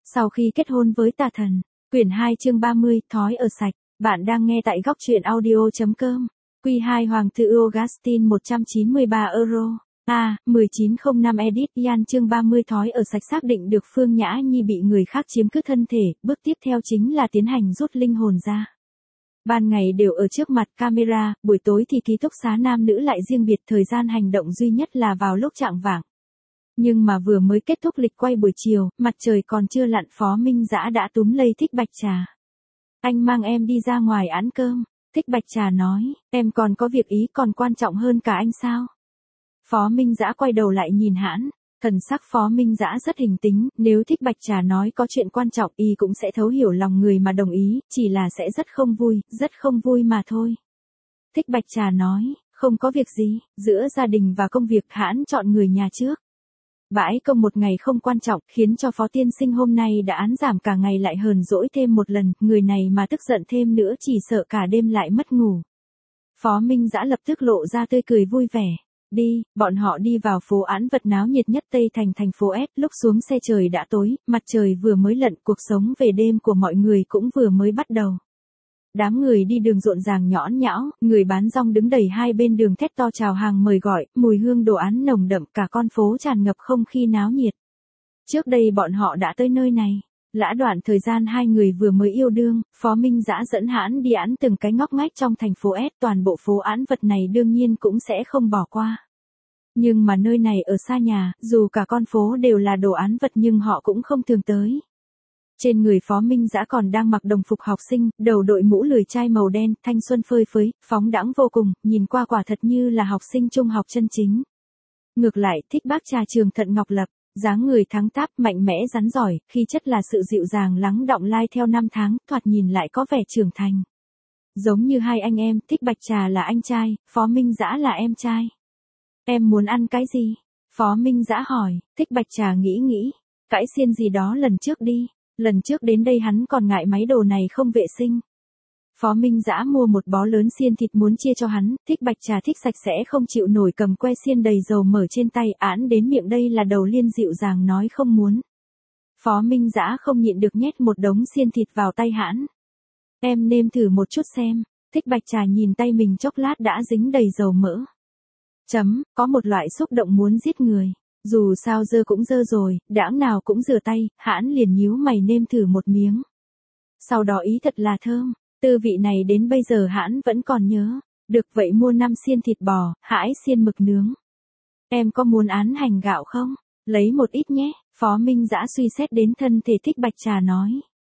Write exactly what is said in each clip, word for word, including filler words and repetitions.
Sau khi kết hôn với tà thần, quyển hai chương ba mươi, thói ở sạch, bạn đang nghe tại góc truyện audio.com. Quy hai Hoàng tử Augustine một trăm chín mươi ba euro. A, mười chín không năm edit Yan chương ba mươi thói ở sạch xác định được Phương Nhã Nhi bị người khác chiếm cứ thân thể, bước tiếp theo chính là tiến hành rút linh hồn ra. Ban ngày đều ở trước mặt camera, buổi tối thì ký túc xá nam nữ lại riêng biệt, thời gian hành động duy nhất là vào lúc chạng vạng. Nhưng mà vừa mới kết thúc lịch quay buổi chiều, mặt trời còn chưa lặn, Phó Minh Dã đã túm lấy Thích Bạch Trà. Anh mang em đi ra ngoài ăn cơm. Thích Bạch Trà nói, em còn có việc ý còn quan trọng hơn cả anh sao? Phó Minh Dã quay đầu lại nhìn Hãn, thần sắc Phó Minh Dã rất hình tính, nếu Thích Bạch Trà nói có chuyện quan trọng y cũng sẽ thấu hiểu lòng người mà đồng ý, chỉ là sẽ rất không vui, rất không vui mà thôi. Thích Bạch Trà nói, không có việc gì, giữa gia đình và công việc Hãn chọn người nhà trước. Bãi công một ngày không quan trọng, khiến cho Phó tiên sinh hôm nay đã án giảm cả ngày lại hờn dỗi thêm một lần, người này mà tức giận thêm nữa chỉ sợ cả đêm lại mất ngủ. Phó Minh Dã lập tức lộ ra tươi cười vui vẻ. Đi, bọn họ đi vào phố Án Vật náo nhiệt nhất Tây Thành thành phố S, lúc xuống xe trời đã tối, mặt trời vừa mới lặn, cuộc sống về đêm của mọi người cũng vừa mới bắt đầu. Đám người đi đường rộn ràng nhõn nhão, người bán rong đứng đầy hai bên đường thét to chào hàng mời gọi, mùi hương đồ án nồng đậm, cả con phố tràn ngập không khí náo nhiệt. Trước đây bọn họ đã tới nơi này. Lã đoạn thời gian hai người vừa mới yêu đương, Phó Minh Dã dẫn Hãn đi án từng cái ngóc ngách trong thành phố S, toàn bộ phố Án Vật này đương nhiên cũng sẽ không bỏ qua. Nhưng mà nơi này ở xa nhà, dù cả con phố đều là đồ án vật nhưng họ cũng không thường tới. Trên người Phó Minh Dã còn đang mặc đồng phục học sinh, đầu đội mũ lười chai màu đen, thanh xuân phơi phới, phóng đãng vô cùng, nhìn qua quả thật như là học sinh trung học chân chính. Ngược lại, Thích Bác Trà Trường Thận Ngọc Lập, dáng người thắng táp, mạnh mẽ rắn giỏi, khí chất là sự dịu dàng lắng đọng lai theo năm tháng, thoạt nhìn lại có vẻ trưởng thành. Giống như hai anh em, Thích Bạch Trà là anh trai, Phó Minh Dã là em trai. Em muốn ăn cái gì? Phó Minh Dã hỏi. Thích Bạch Trà nghĩ nghĩ, cãi xiên gì đó lần trước đi, lần trước đến đây hắn còn ngại mấy đồ này không vệ sinh. Phó Minh Dã mua một bó lớn xiên thịt muốn chia cho hắn, Thích Bạch Trà thích sạch sẽ không chịu nổi, cầm que xiên đầy dầu mở trên tay, án đến miệng đây là đầu liên dịu dàng nói không muốn. Phó Minh Dã không nhịn được nhét một đống xiên thịt vào tay Hãn. Em nêm thử một chút xem. Thích Bạch Trà nhìn tay mình chốc lát đã dính đầy dầu mỡ. Chấm, có một loại xúc động muốn giết người. Dù sao dơ cũng dơ rồi, đãng nào cũng rửa tay, Hãn liền nhíu mày nêm thử một miếng. Sau đó ý thật là thơm. Tư vị này đến bây giờ Hãn vẫn còn nhớ. Được vậy mua năm xiên thịt bò, hãi xiên mực nướng. Em có muốn án hành gạo không? Lấy một ít nhé. Phó Minh Dã suy xét đến thân thể Thích Bạch Trà nói.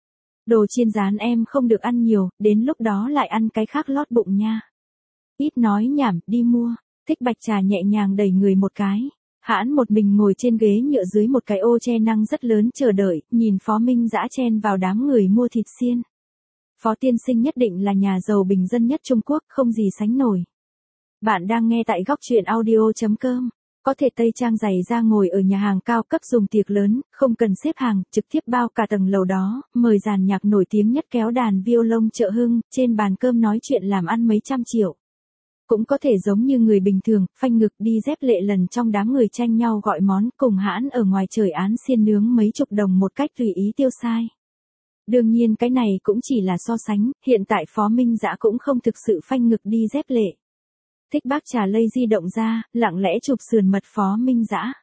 Đồ chiên rán em không được ăn nhiều, đến lúc đó lại ăn cái khác lót bụng nha. Ít nói nhảm, đi mua. Thích Bạch Trà nhẹ nhàng đẩy người một cái. Hãn một mình ngồi trên ghế nhựa dưới một cái ô che năng rất lớn chờ đợi, nhìn Phó Minh Dã chen vào đám người mua thịt xiên. Phó tiên sinh nhất định là nhà giàu bình dân nhất Trung Quốc, không gì sánh nổi. Bạn đang nghe tại góc truyện audio.com. Có thể tây trang giày ra ngồi ở nhà hàng cao cấp dùng tiệc lớn, không cần xếp hàng, trực tiếp bao cả tầng lầu đó, mời dàn nhạc nổi tiếng nhất kéo đàn violon Chợ Hưng, trên bàn cơm nói chuyện làm ăn mấy trăm triệu. Cũng có thể giống như người bình thường, phanh ngực đi dép lệ lần trong đám người tranh nhau gọi món, cùng Hãn ở ngoài trời án xiên nướng mấy chục đồng một cách tùy ý tiêu xài. Đương nhiên cái này cũng chỉ là so sánh, hiện tại Phó Minh Dã cũng không thực sự phanh ngực đi dép lệ. Thích Bác Trà lây di động ra, lặng lẽ chụp sườn mật Phó Minh Dã.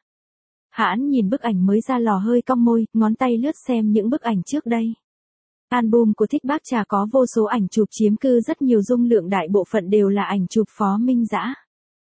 Hãn nhìn bức ảnh mới ra lò hơi cong môi, ngón tay lướt xem những bức ảnh trước đây. Album của Thích Bác Trà có vô số ảnh chụp chiếm cư rất nhiều dung lượng, đại bộ phận đều là ảnh chụp Phó Minh Dã.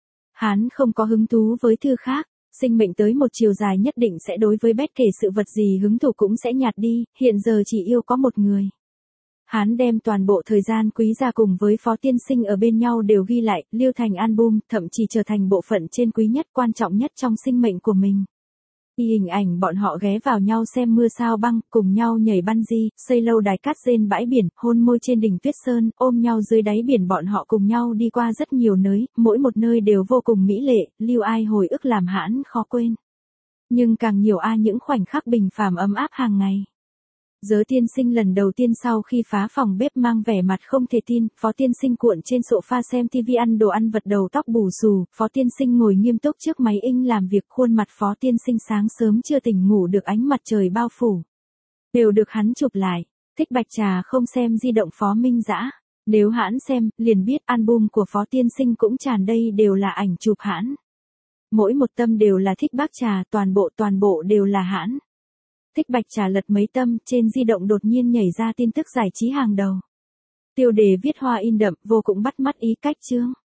Hắn không có hứng thú với thư khác, sinh mệnh tới một chiều dài nhất định sẽ đối với bất kể sự vật gì hứng thú cũng sẽ nhạt đi, hiện giờ chỉ yêu có một người. Hắn đem toàn bộ thời gian quý giá cùng với Phó tiên sinh ở bên nhau đều ghi lại, lưu thành album, thậm chí trở thành bộ phận trên quý nhất, quan trọng nhất trong sinh mệnh của mình. Y hình ảnh bọn họ ghé vào nhau xem mưa sao băng, cùng nhau nhảy bungee, xây lâu đài cát trên bãi biển, hôn môi trên đỉnh tuyết sơn, ôm nhau dưới đáy biển, bọn họ cùng nhau đi qua rất nhiều nơi, mỗi một nơi đều vô cùng mỹ lệ, lưu ai hồi ức làm Hãn khó quên. Nhưng càng nhiều a những khoảnh khắc bình phàm ấm áp hàng ngày. Giới tiên sinh lần đầu tiên sau khi phá phòng bếp mang vẻ mặt không thể tin, Phó tiên sinh cuộn trên sofa xem tivi ăn đồ ăn vặt, đầu tóc bù xù, Phó tiên sinh ngồi nghiêm túc trước máy in làm việc, khuôn mặt Phó tiên sinh sáng sớm chưa tỉnh ngủ được ánh mặt trời bao phủ. đều được hắn chụp lại. Thích Bạch Trà không xem di động Phó Minh Dã. Nếu hãn xem, liền biết album của Phó Tiên Sinh cũng tràn đầy đều là ảnh chụp hãn. Mỗi một tâm đều là Thích Bác Trà, toàn bộ toàn bộ đều là hãn. Thích Bạch Trà lật mấy tâm, trên di động đột nhiên nhảy ra tin tức giải trí hàng đầu. Tiêu đề viết hoa in đậm, vô cùng bắt mắt ý cách chương.